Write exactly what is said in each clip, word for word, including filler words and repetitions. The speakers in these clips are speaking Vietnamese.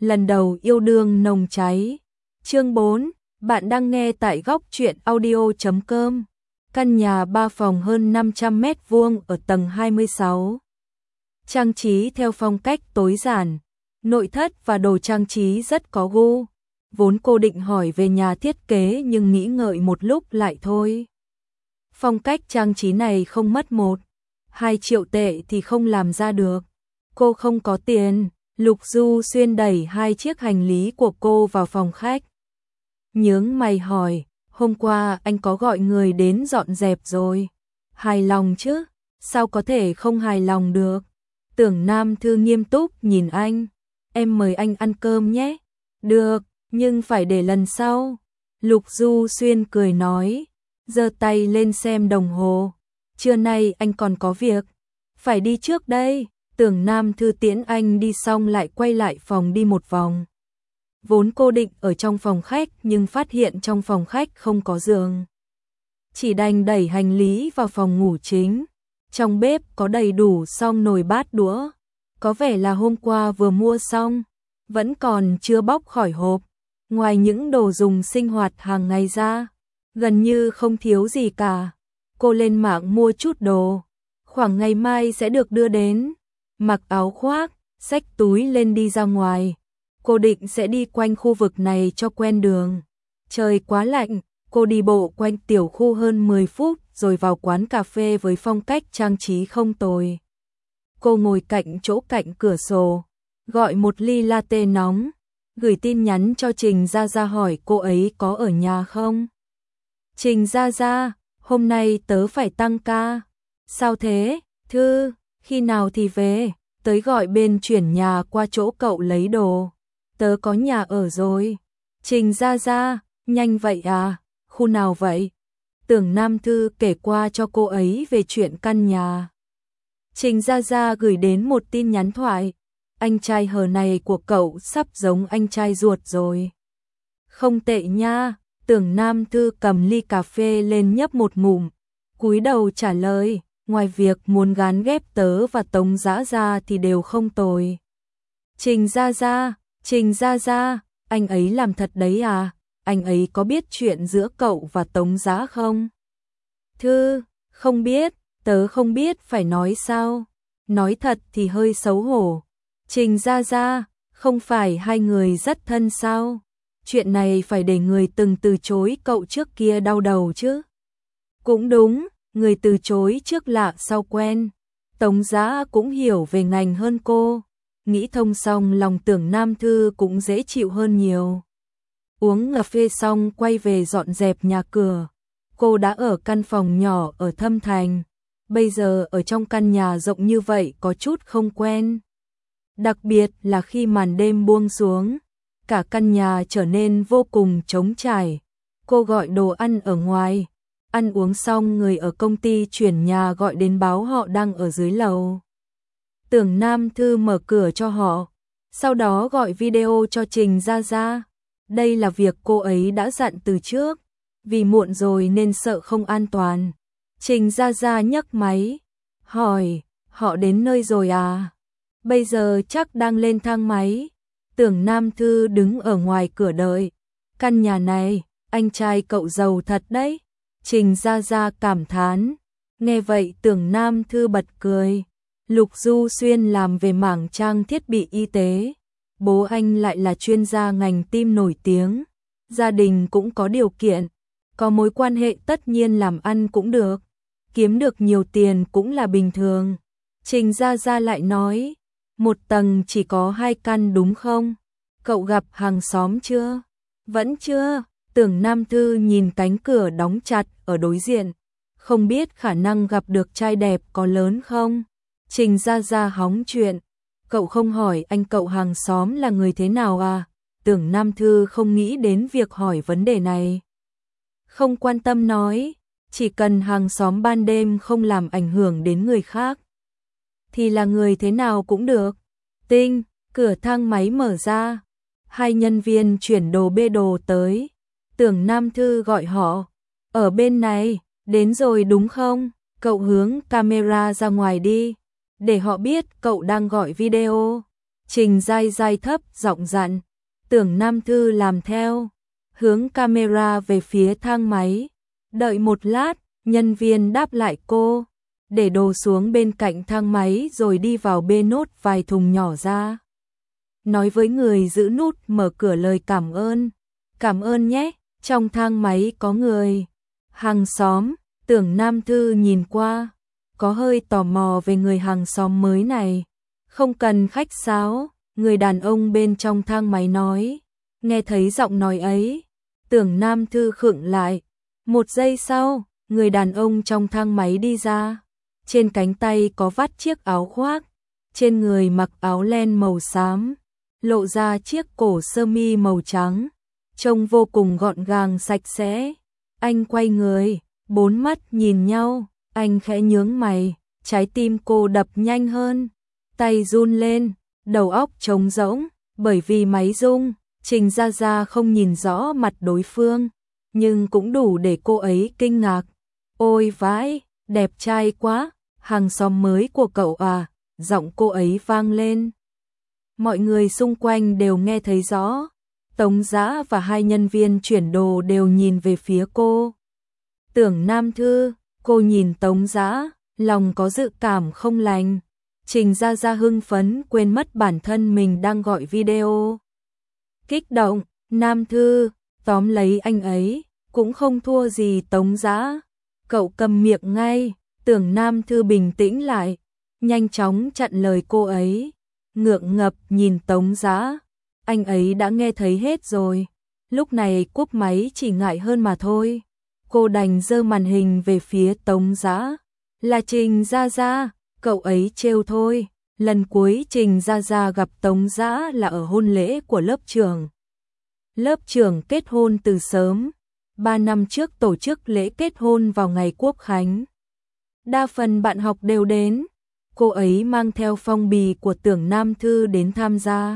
lần đầu yêu đương nồng cháy. Chương bốn, bạn đang nghe tại góc truyện audio chấm com. Căn nhà ba phòng hơn năm trăm mét vuông ở tầng hai mươi sáu. Trang trí theo phong cách tối giản, nội thất và đồ trang trí rất có gu. Vốn cô định hỏi về nhà thiết kế nhưng nghĩ ngợi một lúc lại thôi. Phong cách trang trí này không mất một, hai triệu tệ thì không làm ra được. Cô không có tiền. Lục Du Xuyên đẩy hai chiếc hành lý của cô vào phòng khách. Nhướng mày hỏi, hôm qua anh có gọi người đến dọn dẹp rồi. Hài lòng chứ, sao có thể không hài lòng được. Tưởng Nam Thư nghiêm túc nhìn anh, em mời anh ăn cơm nhé. Được, nhưng phải để lần sau. Lục Du Xuyên cười nói, giơ tay lên xem đồng hồ. Trưa nay anh còn có việc, phải đi trước đây. Tưởng Nam Thư tiễn anh đi xong lại quay lại phòng đi một vòng. Vốn cô định ở trong phòng khách nhưng phát hiện trong phòng khách không có giường. Chỉ đành đẩy hành lý vào phòng ngủ chính. Trong bếp có đầy đủ xong nồi bát đũa. Có vẻ là hôm qua vừa mua xong, vẫn còn chưa bóc khỏi hộp. Ngoài những đồ dùng sinh hoạt hàng ngày ra, gần như không thiếu gì cả. Cô lên mạng mua chút đồ, khoảng ngày mai sẽ được đưa đến. Mặc áo khoác, xách túi lên đi ra ngoài. Cô định sẽ đi quanh khu vực này cho quen đường. Trời quá lạnh, cô đi bộ quanh tiểu khu hơn mười phút rồi vào quán cà phê với phong cách trang trí không tồi. Cô ngồi cạnh chỗ cạnh cửa sổ, gọi một ly latte nóng, gửi tin nhắn cho Trình Gia Gia hỏi cô ấy có ở nhà không. Trình Gia Gia, hôm nay tớ phải tăng ca. Sao thế, Thư? Khi nào thì về, tới gọi bên chuyển nhà qua chỗ cậu lấy đồ. Tớ có nhà ở rồi. Trình Gia Gia, nhanh vậy à, khu nào vậy? Tưởng Nam Thư kể qua cho cô ấy về chuyện căn nhà. Trình Gia Gia gửi đến một tin nhắn thoại. Anh trai hờ này của cậu sắp giống anh trai ruột rồi. Không tệ nha, Tưởng Nam Thư cầm ly cà phê lên nhấp một ngụm, cúi đầu trả lời. Ngoài việc muốn gán ghép tớ và Tống Dã ra thì đều không tồi. Trình Gia Gia, Trình Gia Gia, anh ấy làm thật đấy à? Anh ấy có biết chuyện giữa cậu và Tống Dã không? Thư, không biết, tớ không biết phải nói sao. Nói thật thì hơi xấu hổ. Trình Gia Gia, không phải hai người rất thân sao? Chuyện này phải để người từng từ chối cậu trước kia đau đầu chứ. Cũng đúng. Người từ chối trước lạ sau quen. Tống Dã cũng hiểu về ngành hơn cô. Nghĩ thông xong lòng Tưởng Nam Thư cũng dễ chịu hơn nhiều. Uống cà phê xong quay về dọn dẹp nhà cửa. Cô đã ở căn phòng nhỏ ở Thâm Thành. Bây giờ ở trong căn nhà rộng như vậy có chút không quen. Đặc biệt là khi màn đêm buông xuống, cả căn nhà trở nên vô cùng trống trải. Cô gọi đồ ăn ở ngoài. Ăn uống xong người ở công ty chuyển nhà gọi đến báo họ đang ở dưới lầu. Tưởng Nam Thư mở cửa cho họ, sau đó gọi video cho Trình Gia Gia. Đây là việc cô ấy đã dặn từ trước, vì muộn rồi nên sợ không an toàn. Trình Gia Gia nhấc máy, hỏi, họ đến nơi rồi à? Bây giờ chắc đang lên thang máy. Tưởng Nam Thư đứng ở ngoài cửa đợi. Căn nhà này, anh trai cậu giàu thật đấy. Trình Gia Gia cảm thán. Nghe vậy Tưởng Nam Thư bật cười. Lục Du Xuyên làm về mảng trang thiết bị y tế. Bố anh lại là chuyên gia ngành tim nổi tiếng. Gia đình cũng có điều kiện. Có mối quan hệ tất nhiên làm ăn cũng được. Kiếm được nhiều tiền cũng là bình thường. Trình Gia Gia lại nói. Một tầng chỉ có hai căn đúng không? Cậu gặp hàng xóm chưa? Vẫn chưa. Tưởng Nam Thư nhìn cánh cửa đóng chặt ở đối diện, không biết khả năng gặp được trai đẹp có lớn không. Trình Gia Gia hóng chuyện, cậu không hỏi anh cậu hàng xóm là người thế nào à? Tưởng Nam Thư không nghĩ đến việc hỏi vấn đề này. Không quan tâm nói, chỉ cần hàng xóm ban đêm không làm ảnh hưởng đến người khác, thì là người thế nào cũng được. Tinh, cửa thang máy mở ra, hai nhân viên chuyển đồ bê đồ tới. Tưởng Nam Thư gọi họ, ở bên này, đến rồi đúng không? Cậu hướng camera ra ngoài đi, để họ biết cậu đang gọi video. Trình dai dai thấp giọng dặn. Tưởng Nam Thư làm theo, hướng camera về phía thang máy. Đợi một lát, nhân viên đáp lại cô, để đồ xuống bên cạnh thang máy rồi đi vào bê nốt vài thùng nhỏ ra. Nói với người giữ nút mở cửa lời cảm ơn. Cảm ơn nhé, trong thang máy có người. Hàng xóm, Tưởng Nam Thư nhìn qua, có hơi tò mò về người hàng xóm mới này. Không cần khách sáo, người đàn ông bên trong thang máy nói. Nghe thấy giọng nói ấy, Tưởng Nam Thư khựng lại. Một giây sau, người đàn ông trong thang máy đi ra. Trên cánh tay có vắt chiếc áo khoác, trên người mặc áo len màu xám, lộ ra chiếc cổ sơ mi màu trắng, trông vô cùng gọn gàng sạch sẽ. Anh quay người, bốn mắt nhìn nhau, anh khẽ nhướng mày, trái tim cô đập nhanh hơn, tay run lên, đầu óc trống rỗng, bởi vì máy rung. Trình Gia Gia không nhìn rõ mặt đối phương, nhưng cũng đủ để cô ấy kinh ngạc. Ôi vãi, đẹp trai quá, hàng xóm mới của cậu à, giọng cô ấy vang lên. Mọi người xung quanh đều nghe thấy rõ. Tống Dã và hai nhân viên chuyển đồ đều nhìn về phía cô. Tưởng Nam Thư, cô nhìn Tống Dã, lòng có dự cảm không lành. Trình Gia Gia hưng phấn quên mất bản thân mình đang gọi video. Kích động, Nam Thư, tóm lấy anh ấy, cũng không thua gì Tống Dã. Cậu cầm miệng ngay. Tưởng Nam Thư bình tĩnh lại, nhanh chóng chặn lời cô ấy, ngượng ngập nhìn Tống Dã. Anh ấy đã nghe thấy hết rồi, lúc này cúp máy chỉ ngại hơn mà thôi. Cô đành giơ màn hình về phía Tống Dã. Là Trình Gia Gia, cậu ấy trêu thôi. Lần cuối Trình Gia Gia gặp Tống Dã là ở hôn lễ của lớp trưởng. Lớp trưởng kết hôn từ sớm, ba năm trước tổ chức lễ kết hôn vào ngày Quốc khánh. Đa phần bạn học đều đến, cô ấy mang theo phong bì của Tưởng Nam Thư đến tham gia.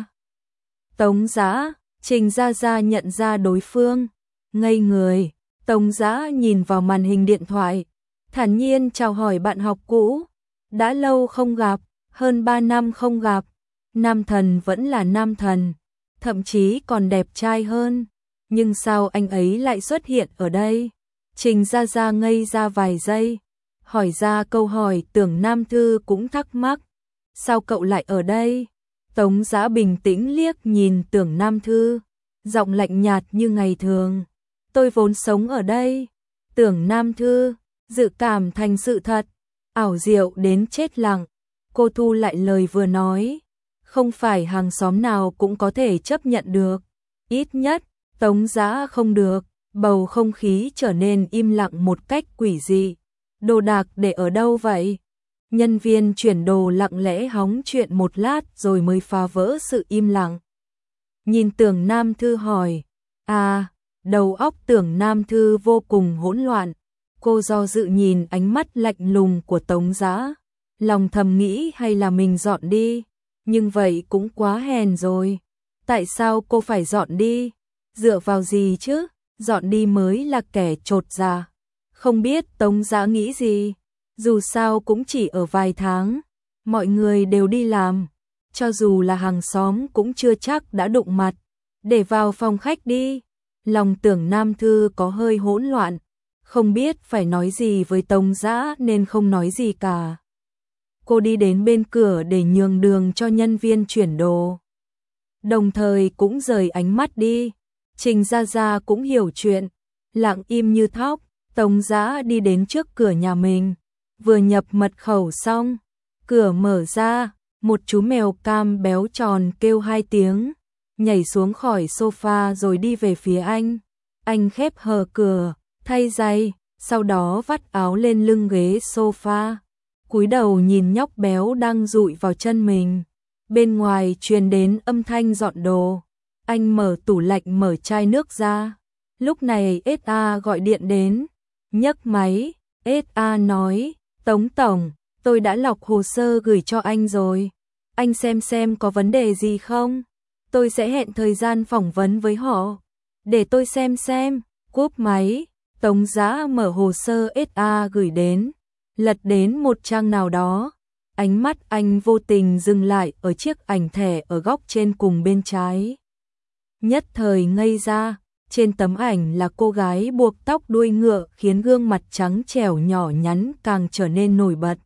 Tống Dã, Trình Gia Gia nhận ra đối phương, ngây người. Tống Dã nhìn vào màn hình điện thoại, thản nhiên chào hỏi bạn học cũ. Đã lâu không gặp, hơn ba năm không gặp, nam thần vẫn là nam thần, thậm chí còn đẹp trai hơn. Nhưng sao anh ấy lại xuất hiện ở đây? Trình Gia Gia ngây ra vài giây, hỏi ra câu hỏi Tưởng Nam Thư cũng thắc mắc. Sao cậu lại ở đây? Tống Dã bình tĩnh liếc nhìn Tưởng Nam Thư, giọng lạnh nhạt như ngày thường. Tôi vốn sống ở đây. Tưởng Nam Thư, dự cảm thành sự thật, ảo diệu đến chết lặng. Cô thu lại lời vừa nói, không phải hàng xóm nào cũng có thể chấp nhận được. Ít nhất, Tống Dã không được. Bầu không khí trở nên im lặng một cách quỷ dị. Đồ đạc để ở đâu vậy? Nhân viên chuyển đồ lặng lẽ hóng chuyện một lát rồi mới phá vỡ sự im lặng. Nhìn Tưởng Nam Thư hỏi. À, đầu óc Tưởng Nam Thư vô cùng hỗn loạn. Cô do dự nhìn ánh mắt lạnh lùng của Tống Dã, lòng thầm nghĩ hay là mình dọn đi, nhưng vậy cũng quá hèn rồi. Tại sao cô phải dọn đi? Dựa vào gì chứ? Dọn đi mới là kẻ chột dạ. Không biết Tống Dã nghĩ gì, dù sao cũng chỉ ở vài tháng, mọi người đều đi làm, cho dù là hàng xóm cũng chưa chắc đã đụng mặt. Để vào phòng khách đi. Lòng Tưởng Nam Thư có hơi hỗn loạn, không biết phải nói gì với Tống Dã nên không nói gì cả. Cô đi đến bên cửa để nhường đường cho nhân viên chuyển đồ, đồng thời cũng rời ánh mắt đi. Trình Gia Gia cũng hiểu chuyện, lặng im như thóc. Tống Dã đi đến trước cửa nhà mình, vừa nhập mật khẩu xong, cửa mở ra, một chú mèo cam béo tròn kêu hai tiếng, nhảy xuống khỏi sofa rồi đi về phía anh. Anh khép hờ cửa, thay giày, sau đó vắt áo lên lưng ghế sofa, cúi đầu nhìn nhóc béo đang dụi vào chân mình. Bên ngoài truyền đến âm thanh dọn đồ. Anh mở tủ lạnh mở chai nước ra. Lúc này ét a gọi điện đến. Nhấc máy, ét a nói, Tống Tổng, tôi đã lọc hồ sơ gửi cho anh rồi. Anh xem xem có vấn đề gì không? Tôi sẽ hẹn thời gian phỏng vấn với họ. Để tôi xem xem. Cúp máy, Tống Dã mở hồ sơ ét a gửi đến, lật đến một trang nào đó. Ánh mắt anh vô tình dừng lại ở chiếc ảnh thẻ ở góc trên cùng bên trái. Nhất thời ngây ra, trên tấm ảnh là cô gái buộc tóc đuôi ngựa khiến gương mặt trắng trẻo nhỏ nhắn càng trở nên nổi bật.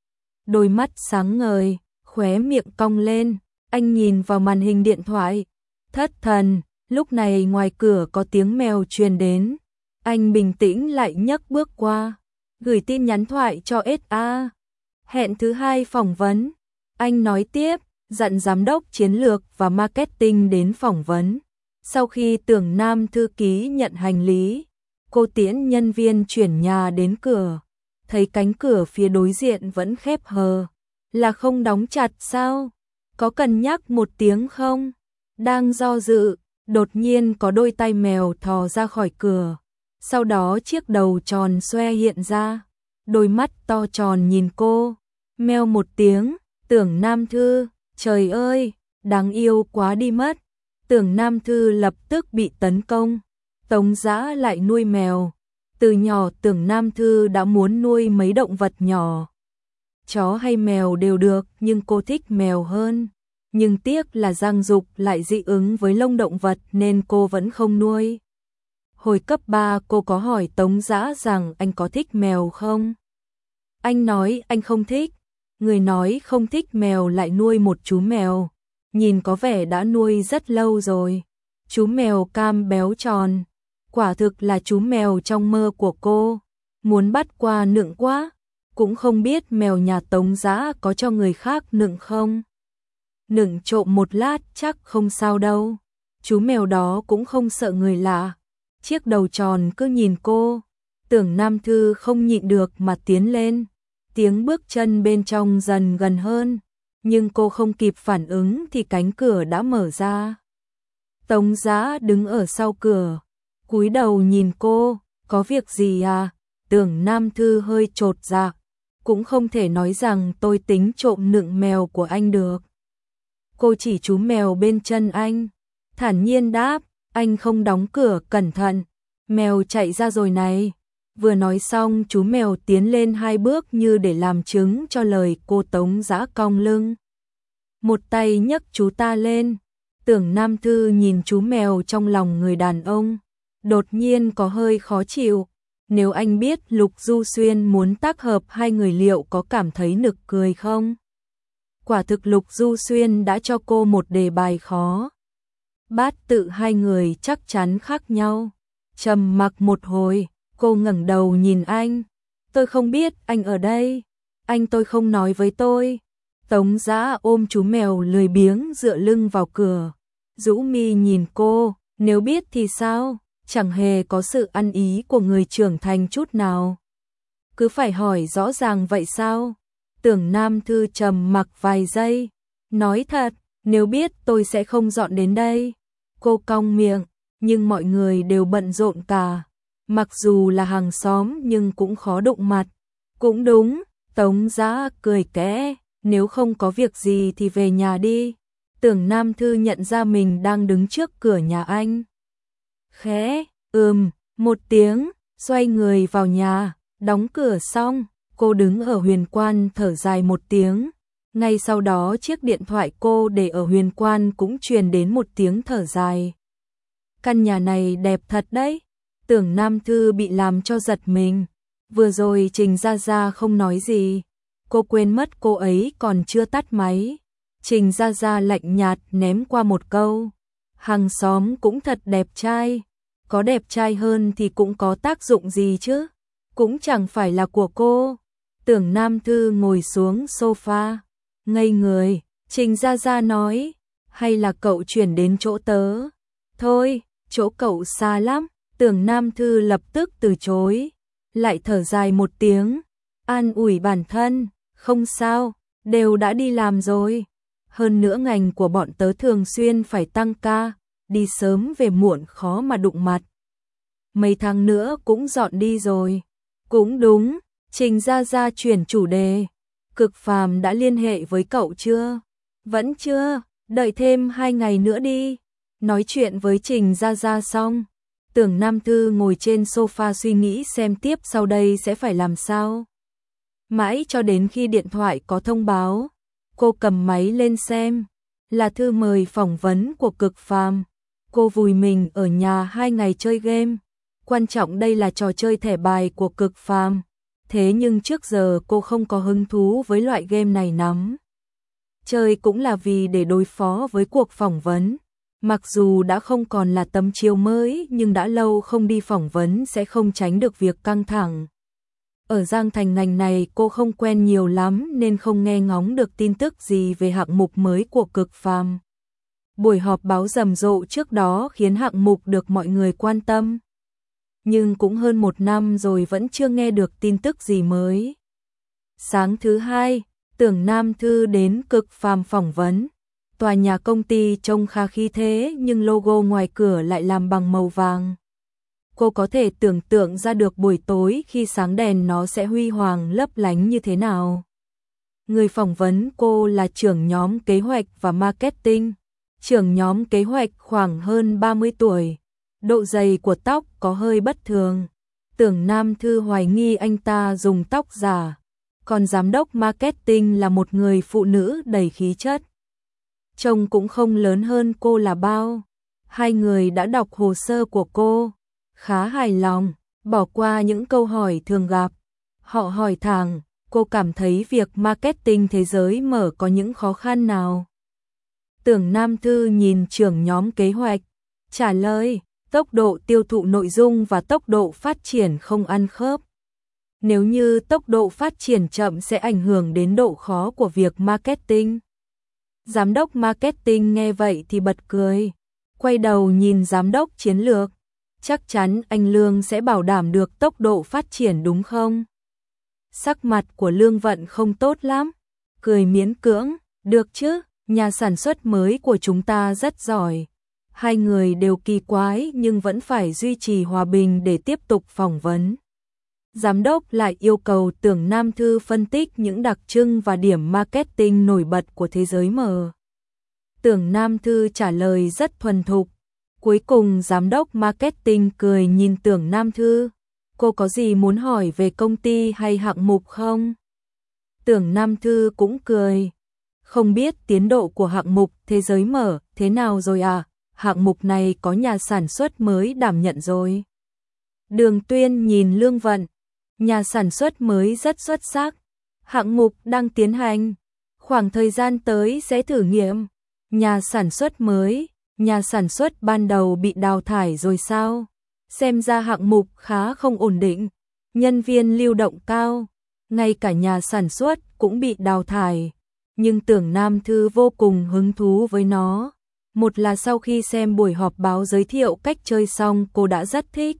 Đôi mắt sáng ngời, khóe miệng cong lên, anh nhìn vào màn hình điện thoại. Thất thần, lúc này ngoài cửa có tiếng mèo truyền đến. Anh bình tĩnh lại nhấc bước qua, gửi tin nhắn thoại cho ét a. Hẹn thứ hai phỏng vấn. Anh nói tiếp, dặn giám đốc chiến lược và marketing đến phỏng vấn. Sau khi Tưởng Nam thư ký nhận hành lý, cô tiễn nhân viên chuyển nhà đến cửa. Thấy cánh cửa phía đối diện vẫn khép hờ. Là không đóng chặt sao? Có cần nhắc một tiếng không? Đang do dự, đột nhiên có đôi tay mèo thò ra khỏi cửa. Sau đó chiếc đầu tròn xoe hiện ra. Đôi mắt to tròn nhìn cô. Meo một tiếng, Tưởng Nam Thư, trời ơi, đáng yêu quá đi mất. Tưởng Nam Thư lập tức bị tấn công. Tống Dã lại nuôi mèo. Từ nhỏ Tưởng Nam Thư đã muốn nuôi mấy động vật nhỏ. Chó hay mèo đều được, nhưng cô thích mèo hơn. Nhưng tiếc là Giang Dục lại dị ứng với lông động vật nên cô vẫn không nuôi. Hồi cấp ba cô có hỏi Tống Dã rằng anh có thích mèo không? Anh nói anh không thích. Người nói không thích mèo lại nuôi một chú mèo. Nhìn có vẻ đã nuôi rất lâu rồi. Chú mèo cam béo tròn. Quả thực là chú mèo trong mơ của cô. Muốn bắt qua nựng quá. Cũng không biết mèo nhà Tống Dã có cho người khác nựng không. Nựng trộm một lát chắc không sao đâu. Chú mèo đó cũng không sợ người lạ. Chiếc đầu tròn cứ nhìn cô. Tưởng Nam Thư không nhịn được mà tiến lên. Tiếng bước chân bên trong dần gần hơn. Nhưng cô không kịp phản ứng thì cánh cửa đã mở ra. Tống Dã đứng ở sau cửa. Cúi đầu nhìn cô. Có việc gì à? Tưởng Nam Thư hơi chột dạ. Cũng không thể nói rằng tôi tính trộm nựng mèo của anh được. Cô chỉ chú mèo bên chân anh. Thản nhiên đáp. Anh không đóng cửa cẩn thận. Mèo chạy ra rồi này. Vừa nói xong chú mèo tiến lên hai bước như để làm chứng cho lời cô. Tống Dã cong lưng. Một tay nhấc chú ta lên. Tưởng Nam Thư nhìn chú mèo trong lòng người đàn ông. Đột nhiên có hơi khó chịu. Nếu anh biết Lục Du Xuyên muốn tác hợp hai người liệu có cảm thấy nực cười không? Quả thực Lục Du Xuyên đã cho cô một đề bài khó. Bát tự hai người chắc chắn khác nhau. Trầm mặc một hồi, cô ngẩng đầu nhìn anh. Tôi không biết anh ở đây. Anh tôi không nói với tôi. Tống Dã ôm chú mèo lười biếng dựa lưng vào cửa. Rũ mi nhìn cô, nếu biết thì sao? Chẳng hề có sự ăn ý của người trưởng thành chút nào. Cứ phải hỏi rõ ràng vậy sao? Tưởng Nam Thư trầm mặc vài giây. Nói thật, nếu biết tôi sẽ không dọn đến đây. Cô cong miệng, nhưng mọi người đều bận rộn cả. Mặc dù là hàng xóm nhưng cũng khó đụng mặt. Cũng đúng, Tống Dã cười kẽ. Nếu không có việc gì thì về nhà đi. Tưởng Nam Thư nhận ra mình đang đứng trước cửa nhà anh. Khẽ, ừm, một tiếng, xoay người vào nhà, đóng cửa xong, cô đứng ở Huyền Quan thở dài một tiếng. Ngay sau đó chiếc điện thoại cô để ở Huyền Quan cũng truyền đến một tiếng thở dài. Căn nhà này đẹp thật đấy. Tưởng Nam Thư bị làm cho giật mình. Vừa rồi Trình Gia Gia không nói gì. Cô quên mất cô ấy còn chưa tắt máy. Trình Gia Gia lạnh nhạt ném qua một câu. Hàng xóm cũng thật đẹp trai. Có đẹp trai hơn thì cũng có tác dụng gì chứ. Cũng chẳng phải là của cô. Tưởng Nam Thư ngồi xuống sofa. Ngây người, Trình Gia Gia nói. Hay là cậu chuyển đến chỗ tớ? Thôi, chỗ cậu xa lắm. Tưởng Nam Thư lập tức từ chối. Lại thở dài một tiếng. An ủi bản thân. Không sao, đều đã đi làm rồi. Hơn nữa ngành của bọn tớ thường xuyên phải tăng ca. Đi sớm về muộn khó mà đụng mặt. Mấy tháng nữa cũng dọn đi rồi. Cũng đúng, Trình Gia Gia chuyển chủ đề. Cực Phàm đã liên hệ với cậu chưa? Vẫn chưa, đợi thêm hai ngày nữa đi. Nói chuyện với Trình Gia Gia xong. Tưởng Nam Thư ngồi trên sofa suy nghĩ xem tiếp sau đây sẽ phải làm sao. Mãi cho đến khi điện thoại có thông báo, cô cầm máy lên xem, là thư mời phỏng vấn của Cực Phàm. Cô vùi mình ở nhà hai ngày chơi game. Quan trọng đây là trò chơi thẻ bài của Cực Phàm. Thế nhưng trước giờ cô không có hứng thú với loại game này lắm. Chơi cũng là vì để đối phó với cuộc phỏng vấn. Mặc dù đã không còn là tấm chiếu mới nhưng đã lâu không đi phỏng vấn sẽ không tránh được việc căng thẳng. Ở Giang Thành ngành này cô không quen nhiều lắm nên không nghe ngóng được tin tức gì về hạng mục mới của Cực Phàm. Buổi họp báo rầm rộ trước đó khiến hạng mục được mọi người quan tâm. Nhưng cũng hơn một năm rồi vẫn chưa nghe được tin tức gì mới. Sáng thứ hai, Tưởng Nam Thư đến Cực Phàm phỏng vấn. Tòa nhà công ty trông khá khí thế nhưng logo ngoài cửa lại làm bằng màu vàng. Cô có thể tưởng tượng ra được buổi tối khi sáng đèn nó sẽ huy hoàng lấp lánh như thế nào. Người phỏng vấn cô là trưởng nhóm kế hoạch và marketing. Trưởng nhóm kế hoạch khoảng hơn ba mươi tuổi. Độ dày của tóc có hơi bất thường. Tưởng Nam Thư hoài nghi anh ta dùng tóc giả. Còn giám đốc marketing là một người phụ nữ đầy khí chất. Trông cũng không lớn hơn cô là bao. Hai người đã đọc hồ sơ của cô. Khá hài lòng, bỏ qua những câu hỏi thường gặp. Họ hỏi thẳng, cô cảm thấy việc marketing thế giới mở có những khó khăn nào? Tưởng Nam Thư nhìn trưởng nhóm kế hoạch, trả lời, tốc độ tiêu thụ nội dung và tốc độ phát triển không ăn khớp. Nếu như tốc độ phát triển chậm sẽ ảnh hưởng đến độ khó của việc marketing. Giám đốc marketing nghe vậy thì bật cười, quay đầu nhìn giám đốc chiến lược. Chắc chắn anh Lương sẽ bảo đảm được tốc độ phát triển đúng không? Sắc mặt của Lương Vận không tốt lắm, cười miễn cưỡng, được chứ, nhà sản xuất mới của chúng ta rất giỏi. Hai người đều kỳ quái nhưng vẫn phải duy trì hòa bình để tiếp tục phỏng vấn. Giám đốc lại yêu cầu Tưởng Nam Thư phân tích những đặc trưng và điểm marketing nổi bật của thế giới mở. Tưởng Nam Thư trả lời rất thuần thục. Cuối cùng giám đốc marketing cười nhìn Tưởng Nam Thư. Cô có gì muốn hỏi về công ty hay hạng mục không? Tưởng Nam Thư cũng cười. Không biết tiến độ của hạng mục thế giới mở thế nào rồi à? Hạng mục này có nhà sản xuất mới đảm nhận rồi. Đường Tuyên nhìn Lương Vận. Nhà sản xuất mới rất xuất sắc. Hạng mục đang tiến hành. Khoảng thời gian tới sẽ thử nghiệm. Nhà sản xuất mới. Nhà sản xuất ban đầu bị đào thải rồi sao? Xem ra hạng mục khá không ổn định. Nhân viên lưu động cao. Ngay cả nhà sản xuất cũng bị đào thải. Nhưng Tưởng Nam Thư vô cùng hứng thú với nó. Một là sau khi xem buổi họp báo giới thiệu cách chơi xong cô đã rất thích.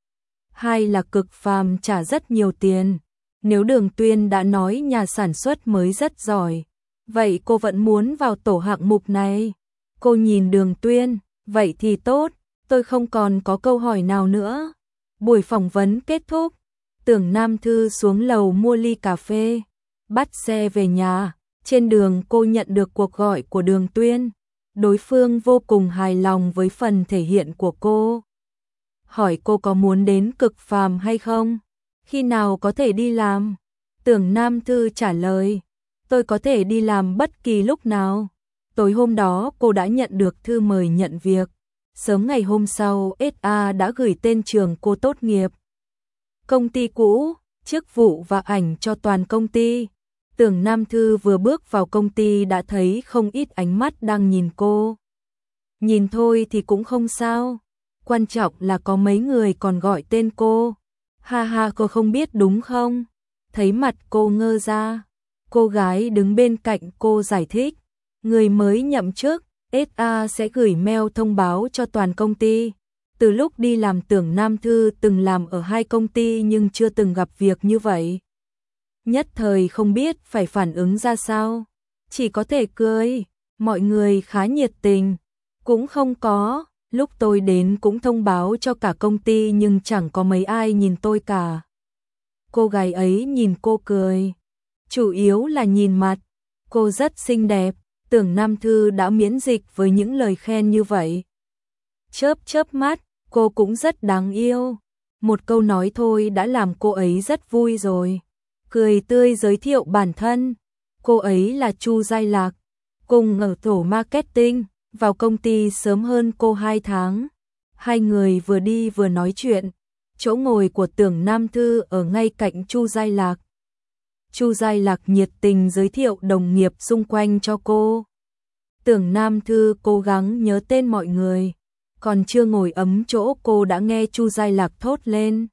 Hai là Cực Phàm trả rất nhiều tiền. Nếu Đường Tuyên đã nói nhà sản xuất mới rất giỏi, vậy cô vẫn muốn vào tổ hạng mục này. Cô nhìn Đường Tuyên, vậy thì tốt, tôi không còn có câu hỏi nào nữa. Buổi phỏng vấn kết thúc, Tưởng Nam Thư xuống lầu mua ly cà phê, bắt xe về nhà. Trên đường cô nhận được cuộc gọi của Đường Tuyên. Đối phương vô cùng hài lòng với phần thể hiện của cô. Hỏi cô có muốn đến Cực Phàm hay không? Khi nào có thể đi làm? Tưởng Nam Thư trả lời, tôi có thể đi làm bất kỳ lúc nào. Tối hôm đó cô đã nhận được thư mời nhận việc. Sớm ngày hôm sau ét a đã gửi tên trường cô tốt nghiệp. Công ty cũ, chức vụ và ảnh cho toàn công ty. Tưởng Nam Thư vừa bước vào công ty đã thấy không ít ánh mắt đang nhìn cô. Nhìn thôi thì cũng không sao. Quan trọng là có mấy người còn gọi tên cô. Ha ha, cô không biết đúng không? Thấy mặt cô ngơ ra. Cô gái đứng bên cạnh cô giải thích. Người mới nhậm chức, ét a sẽ gửi mail thông báo cho toàn công ty. Từ lúc đi làm Tưởng Nam Thư từng làm ở hai công ty nhưng chưa từng gặp việc như vậy. Nhất thời không biết phải phản ứng ra sao. Chỉ có thể cười. Mọi người khá nhiệt tình. Cũng không có. Lúc tôi đến cũng thông báo cho cả công ty nhưng chẳng có mấy ai nhìn tôi cả. Cô gái ấy nhìn cô cười. Chủ yếu là nhìn mặt. Cô rất xinh đẹp. Tưởng Nam Thư đã miễn dịch với những lời khen như vậy. Chớp chớp mắt, cô cũng rất đáng yêu. Một câu nói thôi đã làm cô ấy rất vui rồi. cười tươi giới thiệu bản thân. Cô ấy là Chu Giai Lạc, cùng ở tổ marketing, vào công ty sớm hơn cô hai tháng. Hai người vừa đi vừa nói chuyện. Chỗ ngồi của Tưởng Nam Thư ở ngay cạnh Chu Giai Lạc. Chu Giai Lạc nhiệt tình giới thiệu đồng nghiệp xung quanh cho cô. Tưởng Nam Thư cố gắng nhớ tên mọi người, còn chưa ngồi ấm chỗ cô đã nghe Chu Giai Lạc thốt lên.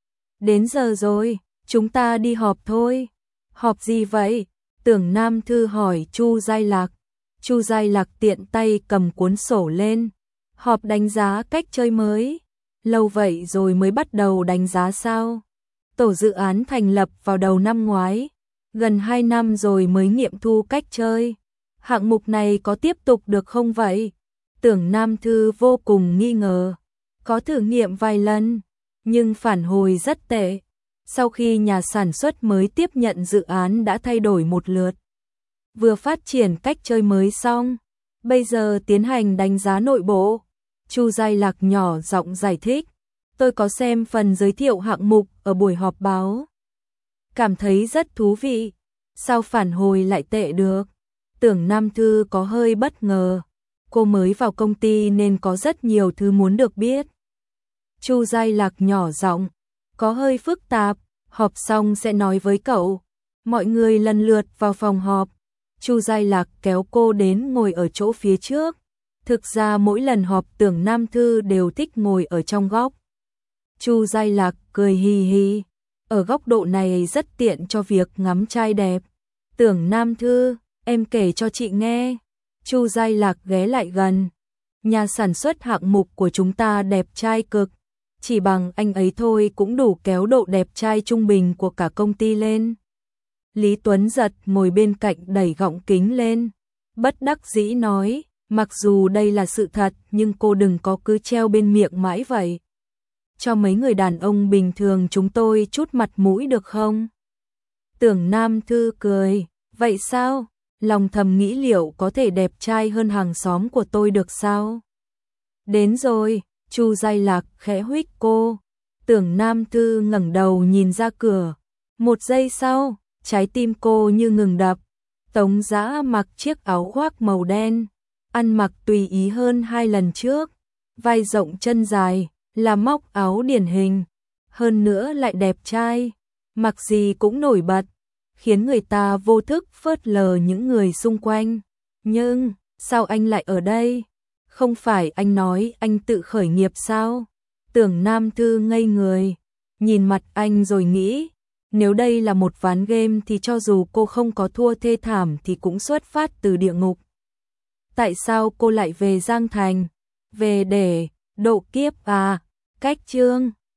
Đến giờ rồi, chúng ta đi họp thôi. Họp gì vậy? Tưởng Nam Thư hỏi Chu Giai Lạc. Chu Giai Lạc tiện tay cầm cuốn sổ lên. Họp đánh giá cách chơi mới. Lâu vậy rồi mới bắt đầu đánh giá sao? Tổ dự án thành lập vào đầu năm ngoái, gần hai năm rồi mới nghiệm thu cách chơi. Hạng mục này có tiếp tục được không vậy? Tưởng Nam Thư vô cùng nghi ngờ. Có thử nghiệm vài lần, nhưng phản hồi rất tệ. Sau khi nhà sản xuất mới tiếp nhận dự án đã thay đổi một lượt. Vừa phát triển cách chơi mới xong, bây giờ tiến hành đánh giá nội bộ. Chu Giai Lạc nhỏ giọng giải thích. Tôi có xem phần giới thiệu hạng mục ở buổi họp báo. Cảm thấy rất thú vị. Sao phản hồi lại tệ được? Tưởng Nam Thư có hơi bất ngờ. Cô mới vào công ty nên có rất nhiều thứ muốn được biết. Chu Giai Lạc nhỏ giọng. Có hơi phức tạp. Họp xong sẽ nói với cậu. Mọi người lần lượt vào phòng họp. Chu Giai Lạc kéo cô đến ngồi ở chỗ phía trước. Thực ra mỗi lần họp Tưởng Nam Thư đều thích ngồi ở trong góc. Chu Giai Lạc cười hì hì. Ở góc độ này rất tiện cho việc ngắm trai đẹp. Tưởng Nam Thư, em kể cho chị nghe. Chu Giai Lạc ghé lại gần. Nhà sản xuất hạng mục của chúng ta đẹp trai cực. Chỉ bằng anh ấy thôi cũng đủ kéo độ đẹp trai trung bình của cả công ty lên. Lý Tuấn Giật ngồi bên cạnh đẩy gọng kính lên. Bất đắc dĩ nói, mặc dù đây là sự thật nhưng cô đừng có cứ treo bên miệng mãi vậy. Cho mấy người đàn ông bình thường chúng tôi chút mặt mũi được không? Tưởng Nam Thư cười, vậy sao? Lòng thầm nghĩ liệu có thể đẹp trai hơn hàng xóm của tôi được sao? Đến rồi, Chu Giai Lạc khẽ huých cô. Tưởng Nam Thư ngẩng đầu nhìn ra cửa. Một giây sau, trái tim cô như ngừng đập. Tống Dã mặc chiếc áo khoác màu đen, ăn mặc tùy ý hơn hai lần trước, vai rộng chân dài, là móc áo điển hình, hơn nữa lại đẹp trai, mặc gì cũng nổi bật, khiến người ta vô thức phớt lờ những người xung quanh. Nhưng, sao anh lại ở đây? Không phải anh nói anh tự khởi nghiệp sao? Tưởng Nam Thư ngây người, nhìn mặt anh rồi nghĩ, nếu đây là một ván game thì cho dù cô không có thua thê thảm thì cũng xuất phát từ địa ngục. Tại sao cô lại về Giang Thành? Về để độ kiếp à? Cách chương